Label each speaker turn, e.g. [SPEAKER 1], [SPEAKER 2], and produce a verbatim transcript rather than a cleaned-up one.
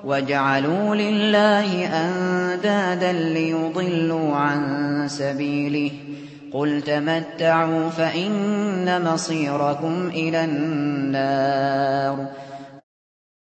[SPEAKER 1] وَجَعَلُوا لِلَّهِ أَندَادًا لِّيُضِلُّوا عَن سَبِيلِهِ ۗ قُلْ تَمَتَّعُوا فَإِنَّ مَصِيرَكُمْ إِلَى النَّارِ